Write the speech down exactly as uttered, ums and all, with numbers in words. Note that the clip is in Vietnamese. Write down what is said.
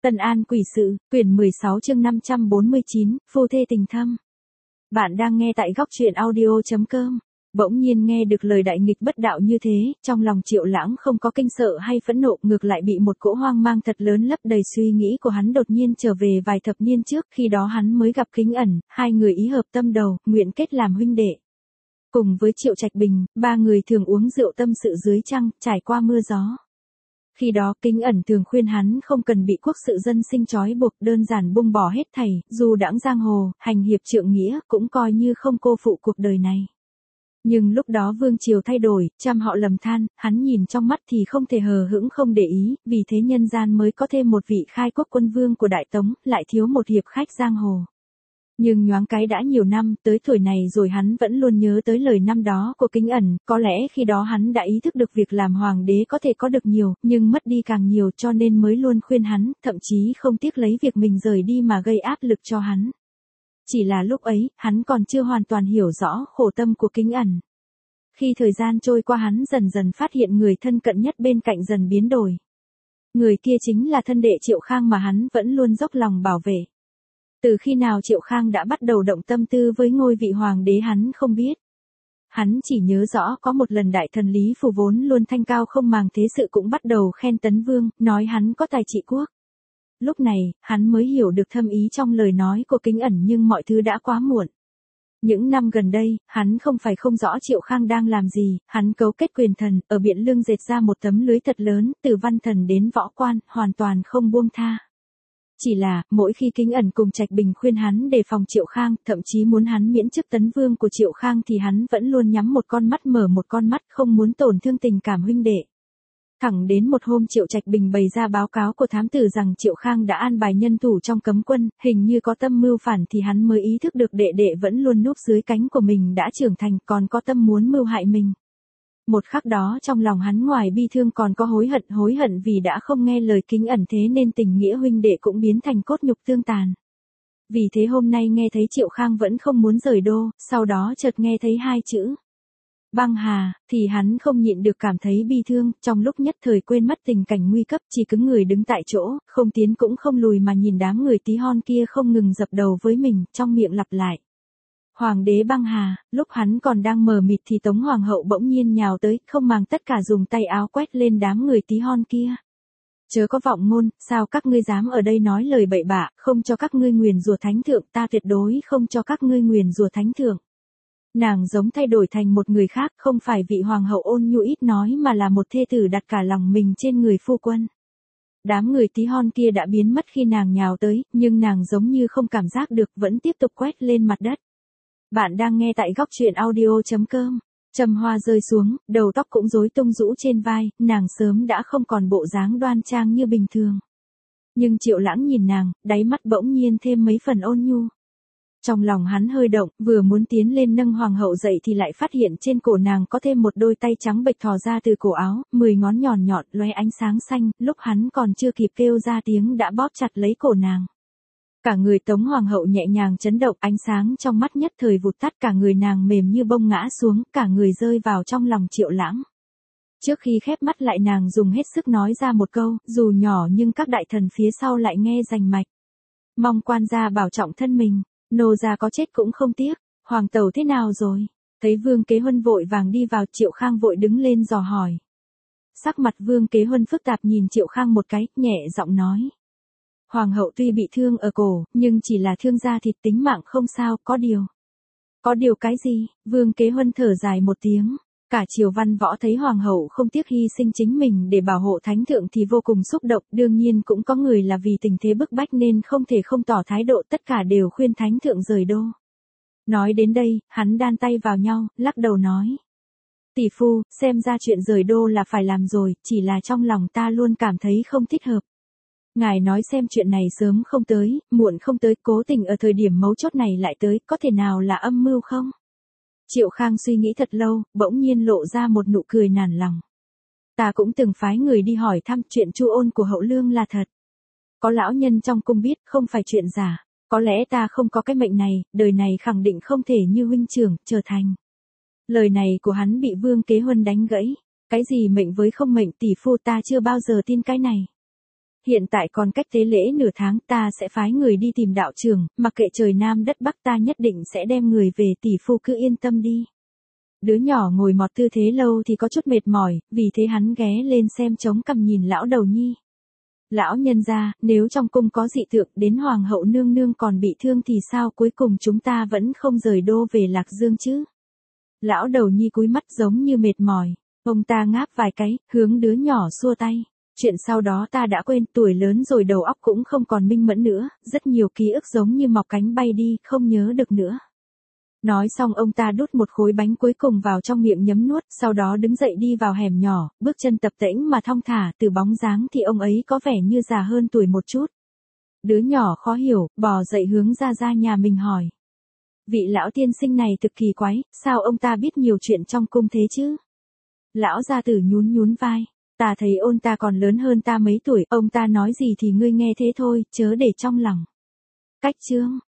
Tân An Quỷ Sự, quyển mười sáu chương năm trăm bốn mươi chín, phu thê tình thâm. Bạn đang nghe tại góc truyện audio chấm com. Bỗng nhiên nghe được lời đại nghịch bất đạo như thế, trong lòng Triệu Lãng không có kinh sợ hay phẫn nộ, ngược lại bị một cỗ hoang mang thật lớn lấp đầy suy nghĩ của hắn. Đột nhiên trở về vài thập niên trước, khi đó hắn mới gặp Kính Ẩn, hai người ý hợp tâm đầu, nguyện kết làm huynh đệ. Cùng với Triệu Trạch Bình, ba người thường uống rượu tâm sự dưới trăng, trải qua mưa gió. Khi đó Kính Ẩn thường khuyên hắn không cần bị quốc sự dân sinh trói buộc, đơn giản buông bỏ hết thảy, dù đãng giang hồ, hành hiệp trượng nghĩa, cũng coi như không cô phụ cuộc đời này. Nhưng lúc đó vương triều thay đổi, trăm họ lầm than, hắn nhìn trong mắt thì không thể hờ hững không để ý, vì thế nhân gian mới có thêm một vị khai quốc quân vương của Đại Tống, lại thiếu một hiệp khách giang hồ. Nhưng nhoáng cái đã nhiều năm, tới tuổi này rồi hắn vẫn luôn nhớ tới lời năm đó của Kính Ẩn, có lẽ khi đó hắn đã ý thức được việc làm hoàng đế có thể có được nhiều, nhưng mất đi càng nhiều, cho nên mới luôn khuyên hắn, thậm chí không tiếc lấy việc mình rời đi mà gây áp lực cho hắn. Chỉ là lúc ấy, hắn còn chưa hoàn toàn hiểu rõ khổ tâm của Kính Ẩn. Khi thời gian trôi qua hắn dần dần phát hiện người thân cận nhất bên cạnh dần biến đổi. Người kia chính là thân đệ Triệu Khang mà hắn vẫn luôn dốc lòng bảo vệ. Từ khi nào Triệu Khang đã bắt đầu động tâm tư với ngôi vị hoàng đế hắn không biết. Hắn chỉ nhớ rõ có một lần đại thần Lý Phù vốn luôn thanh cao không màng thế sự cũng bắt đầu khen Tấn Vương, nói hắn có tài trị quốc. Lúc này, hắn mới hiểu được thâm ý trong lời nói của Kính Ẩn, nhưng mọi thứ đã quá muộn. Những năm gần đây, hắn không phải không rõ Triệu Khang đang làm gì, hắn cấu kết quyền thần, ở Biện Lương dệt ra một tấm lưới thật lớn, từ văn thần đến võ quan, hoàn toàn không buông tha. Chỉ là, mỗi khi Kính Ẩn cùng Trạch Bình khuyên hắn đề phòng Triệu Khang, thậm chí muốn hắn miễn chức tấn vương của Triệu Khang thì hắn vẫn luôn nhắm một con mắt mở một con mắt, không muốn tổn thương tình cảm huynh đệ. Thẳng đến một hôm Triệu Trạch Bình bày ra báo cáo của thám tử rằng Triệu Khang đã an bài nhân thủ trong cấm quân, hình như có tâm mưu phản, thì hắn mới ý thức được đệ đệ vẫn luôn núp dưới cánh của mình đã trưởng thành, còn có tâm muốn mưu hại mình. Một khắc đó trong lòng hắn ngoài bi thương còn có hối hận, hối hận vì đã không nghe lời Kính Ẩn, thế nên tình nghĩa huynh đệ cũng biến thành cốt nhục tương tàn. Vì thế hôm nay nghe thấy Triệu Khang vẫn không muốn rời đô, sau đó chợt nghe thấy hai chữ băng hà, thì hắn không nhịn được cảm thấy bi thương, trong lúc nhất thời quên mất tình cảnh nguy cấp, chỉ cứng người đứng tại chỗ, không tiến cũng không lùi mà nhìn đám người tí hon kia không ngừng dập đầu với mình, trong miệng lặp lại. Hoàng đế băng hà. Lúc hắn còn đang mờ mịt thì Tống Hoàng hậu bỗng nhiên nhào tới, không màng tất cả dùng tay áo quét lên đám người tí hon kia. Chớ có vọng ngôn, sao các ngươi dám ở đây nói lời bậy bạ, không cho các ngươi nguyền rủa thánh thượng, ta tuyệt đối không cho các ngươi nguyền rủa thánh thượng. Nàng giống thay đổi thành một người khác, không phải vị hoàng hậu ôn nhu ít nói mà là một thê tử đặt cả lòng mình trên người phu quân. Đám người tí hon kia đã biến mất khi nàng nhào tới, nhưng nàng giống như không cảm giác được, vẫn tiếp tục quét lên mặt đất. Bạn đang nghe tại góc truyện audio chấm com. Trầm hoa rơi xuống, đầu tóc cũng rối tung rũ trên vai, nàng sớm đã không còn bộ dáng đoan trang như bình thường. Nhưng Triệu Lãng nhìn nàng, đáy mắt bỗng nhiên thêm mấy phần ôn nhu. Trong lòng hắn hơi động, vừa muốn tiến lên nâng hoàng hậu dậy thì lại phát hiện trên cổ nàng có thêm một đôi tay trắng bệch thò ra từ cổ áo, mười ngón nhọn nhọn, lóe ánh sáng xanh, lúc hắn còn chưa kịp kêu ra tiếng đã bóp chặt lấy cổ nàng. Cả người Tống Hoàng hậu nhẹ nhàng chấn động, ánh sáng trong mắt nhất thời vụt tắt, cả người nàng mềm như bông ngã xuống, cả người rơi vào trong lòng Triệu Lãng. Trước khi khép mắt lại nàng dùng hết sức nói ra một câu, dù nhỏ nhưng các đại thần phía sau lại nghe rành mạch. Mong quan gia bảo trọng thân mình, nô gia có chết cũng không tiếc. Hoàng tẩu thế nào rồi? Thấy Vương Kế Huân vội vàng đi vào, Triệu Khang vội đứng lên dò hỏi. Sắc mặt Vương Kế Huân phức tạp nhìn Triệu Khang một cái, nhẹ giọng nói. Hoàng hậu tuy bị thương ở cổ, nhưng chỉ là thương da thịt, tính mạng không sao, có điều. Có điều cái gì? Vương Kế Huân thở dài một tiếng. Cả triều văn võ thấy hoàng hậu không tiếc hy sinh chính mình để bảo hộ thánh thượng thì vô cùng xúc động, đương nhiên cũng có người là vì tình thế bức bách nên không thể không tỏ thái độ, tất cả đều khuyên thánh thượng rời đô. Nói đến đây, hắn đan tay vào nhau, lắc đầu nói. Tỷ phu, xem ra chuyện rời đô là phải làm rồi, chỉ là trong lòng ta luôn cảm thấy không thích hợp. Ngài nói xem chuyện này sớm không tới, muộn không tới, cố tình ở thời điểm mấu chốt này lại tới, có thể nào là âm mưu không? Triệu Khang suy nghĩ thật lâu, bỗng nhiên lộ ra một nụ cười nản lòng. Ta cũng từng phái người đi hỏi thăm, chuyện Chu Ôn của Hậu Lương là thật. Có lão nhân trong cung biết, không phải chuyện giả. Có lẽ ta không có cái mệnh này, đời này khẳng định không thể như huynh trưởng, trở thành. Lời này của hắn bị Vương Kế Huân đánh gãy. Cái gì mệnh với không mệnh, tỷ phu, ta chưa bao giờ tin cái này. Hiện tại còn cách tế lễ nửa tháng, ta sẽ phái người đi tìm đạo trưởng, mặc kệ trời Nam đất Bắc ta nhất định sẽ đem người về, tỷ phu cứ yên tâm đi. Đứa nhỏ ngồi mọt tư thế lâu thì có chút mệt mỏi, vì thế hắn ghé lên xem trống cằm nhìn lão đầu nhi. Lão nhân gia, nếu trong cung có dị tượng đến hoàng hậu nương nương còn bị thương thì sao, cuối cùng chúng ta vẫn không rời đô về Lạc Dương chứ? Lão đầu nhi cúi mắt giống như mệt mỏi, ông ta ngáp vài cái, hướng đứa nhỏ xua tay. Chuyện sau đó ta đã quên, tuổi lớn rồi đầu óc cũng không còn minh mẫn nữa, rất nhiều ký ức giống như mọc cánh bay đi, không nhớ được nữa. Nói xong ông ta đút một khối bánh cuối cùng vào trong miệng nhấm nuốt, sau đó đứng dậy đi vào hẻm nhỏ, bước chân tập tễnh mà thong thả, từ bóng dáng thì ông ấy có vẻ như già hơn tuổi một chút. Đứa nhỏ khó hiểu, bò dậy hướng ra ra nhà mình hỏi. Vị lão tiên sinh này thực kỳ quái, sao ông ta biết nhiều chuyện trong cung thế chứ? Lão gia tử nhún nhún vai. Ta thấy ôn ta còn lớn hơn ta mấy tuổi, ông ta nói gì thì ngươi nghe thế thôi, chớ để trong lòng. Cách chương